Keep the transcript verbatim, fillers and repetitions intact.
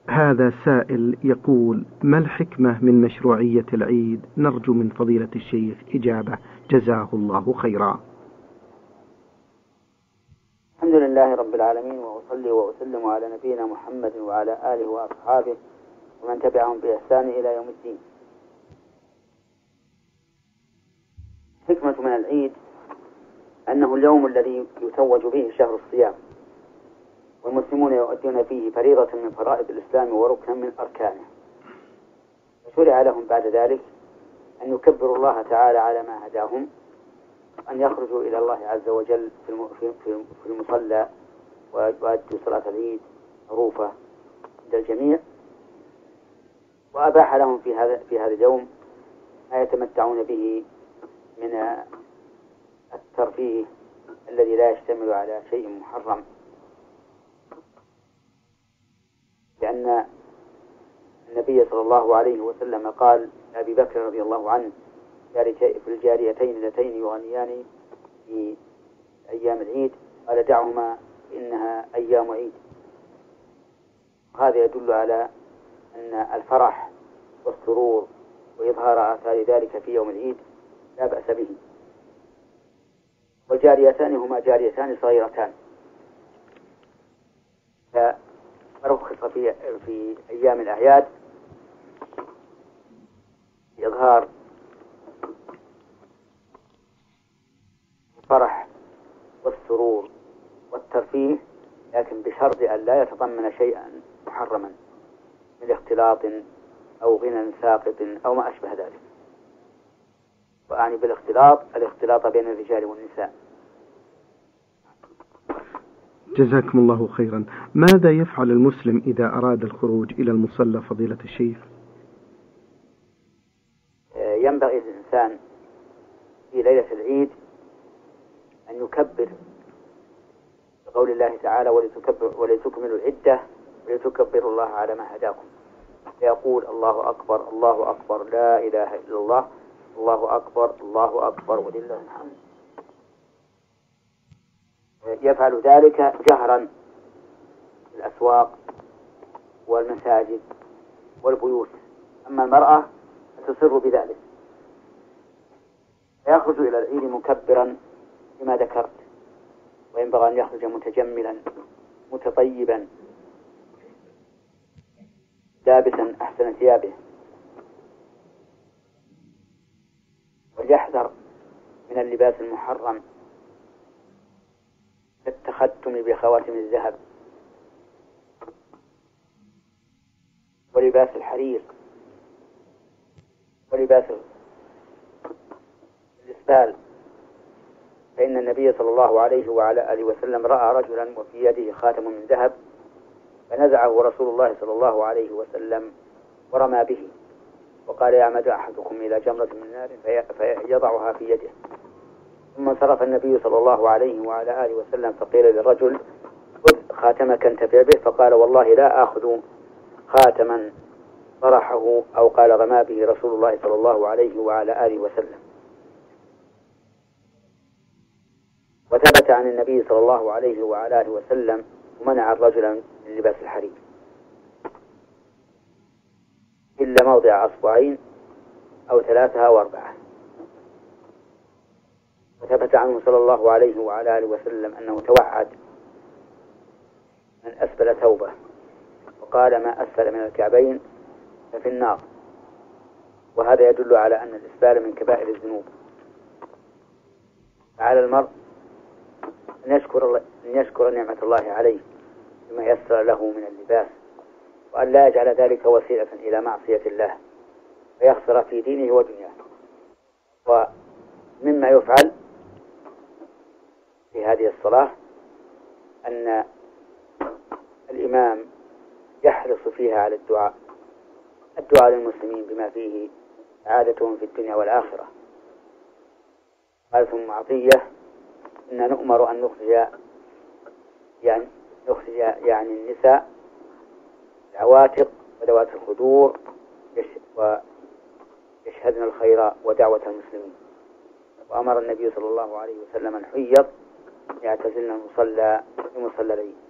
هذا سائل يقول: ما الحكمة من مشروعية العيد؟ نرجو من فضيلة الشيخ إجابة جزاه الله خيرا. الحمد لله رب العالمين، وأصلي وأسلم على نبينا محمد وعلى آله وأصحابه ومن تبعهم بإحسان إلى يوم الدين. حكمة من العيد أنه اليوم الذي يتوج به شهر الصيام، والمسلمون يؤدون فيه فريضة من فرائض الإسلام وركنا من أركانه، فشرع لهم بعد ذلك أن يكبروا الله تعالى على ما هداهم، أن يخرجوا إلى الله عز وجل في المصلى ويؤدوا صلاة العيد معروفة عند الجميع، وأباح لهم في هذا في هذا اليوم ما يتمتعون به من الترفيه الذي لا يشتمل على شيء محرم، لأن النبي صلى الله عليه وسلم قال لأبي بكر رضي الله عنه في الجاريتين اللتين يغنيان في أيام العيد، قال: دعهما إنها أيام عيد. هذا يدل على أن الفرح والسرور وإظهار آثار ذلك في يوم العيد لا بأس به. والجاريتان هما جاريتان صغيرتان، فرخص في, في أيام الأعياد إظهار الفرح والسرور والترفيه، لكن بشرط أن لا يتضمن شيئا محرما من اختلاط أو غنى ساقط أو ما أشبه ذلك. وأعني بالاختلاط الاختلاط بين الرجال والنساء. جزاكم الله خيرا. ماذا يفعل المسلم إذا أراد الخروج إلى المصلى فضيلة الشيخ؟ ينبغي للإنسان في ليلة العيد أن يكبر بقول الله تعالى: ولتكملوا العدة ولتكبروا الله على ما هداكم، فيقول: الله أكبر الله أكبر لا إله إلا الله، الله أكبر الله أكبر ولله الحمد. يفعل ذلك جهرا في الأسواق والمساجد والبيوت، أما المرأة فتسر بذلك، فيخرج إلى العيد مكبرا لما ذكرت، وينبغي أن يخرج متجملا متطيبا لابسا أحسن ثيابه، وليحذر من اللباس المحرم كالتختم بخواتم الذهب ولباس الحرير ولباس الإسبال، فإن النبي صلى الله عليه وعلى آله وسلم رأى رجلا وفي يده خاتم من ذهب فنزعه رسول الله صلى الله عليه وسلم ورمى به، وقال: يعمد أحدكم إلى جمرة من نار فيضعها في يده. ثم انصرف النبي صلى الله عليه وعلى آله وسلم فقيل للرجل: خذ خاتمك انتفع به، فقال: والله لا آخذ خاتما طرحه أو قال رمى به رسول الله صلى الله عليه وعلى آله وسلم. وثبت عن النبي صلى الله عليه وعلى آله وسلم ومنع الرجل من لباس الحرير إلا موضع أصبعين أو ثلاثة أو أربعة. وثبت عنه صلى الله عليه وعلى آله وسلم أنه توعد من أسفل ثوبه وقال: ما أسفل من الكعبين ففي النار. وهذا يدل على أن الإسبال من كبائر الذنوب، فعلى المرء أن يشكر, أن يشكر نعمة الله عليه بما يسر له من اللباس، وأن لا يجعل ذلك وسيلة إلى معصية الله فيخسر في دينه ودنياه. ومما يفعل في هذه الصلاة أن الإمام يحرص فيها على الدعاء الدعاء للمسلمين بما فيه سعادتهم في الدنيا والآخرة. قال ثم عطية: إن نؤمر أن نخرج يعني نخرج يعني النساء العواتق وذوات الخدور ويشهدن الخير ودعوة المسلمين. وأمر النبي صلى الله عليه وسلم أن حيض يعتزلن المصلى في مصلى العيد.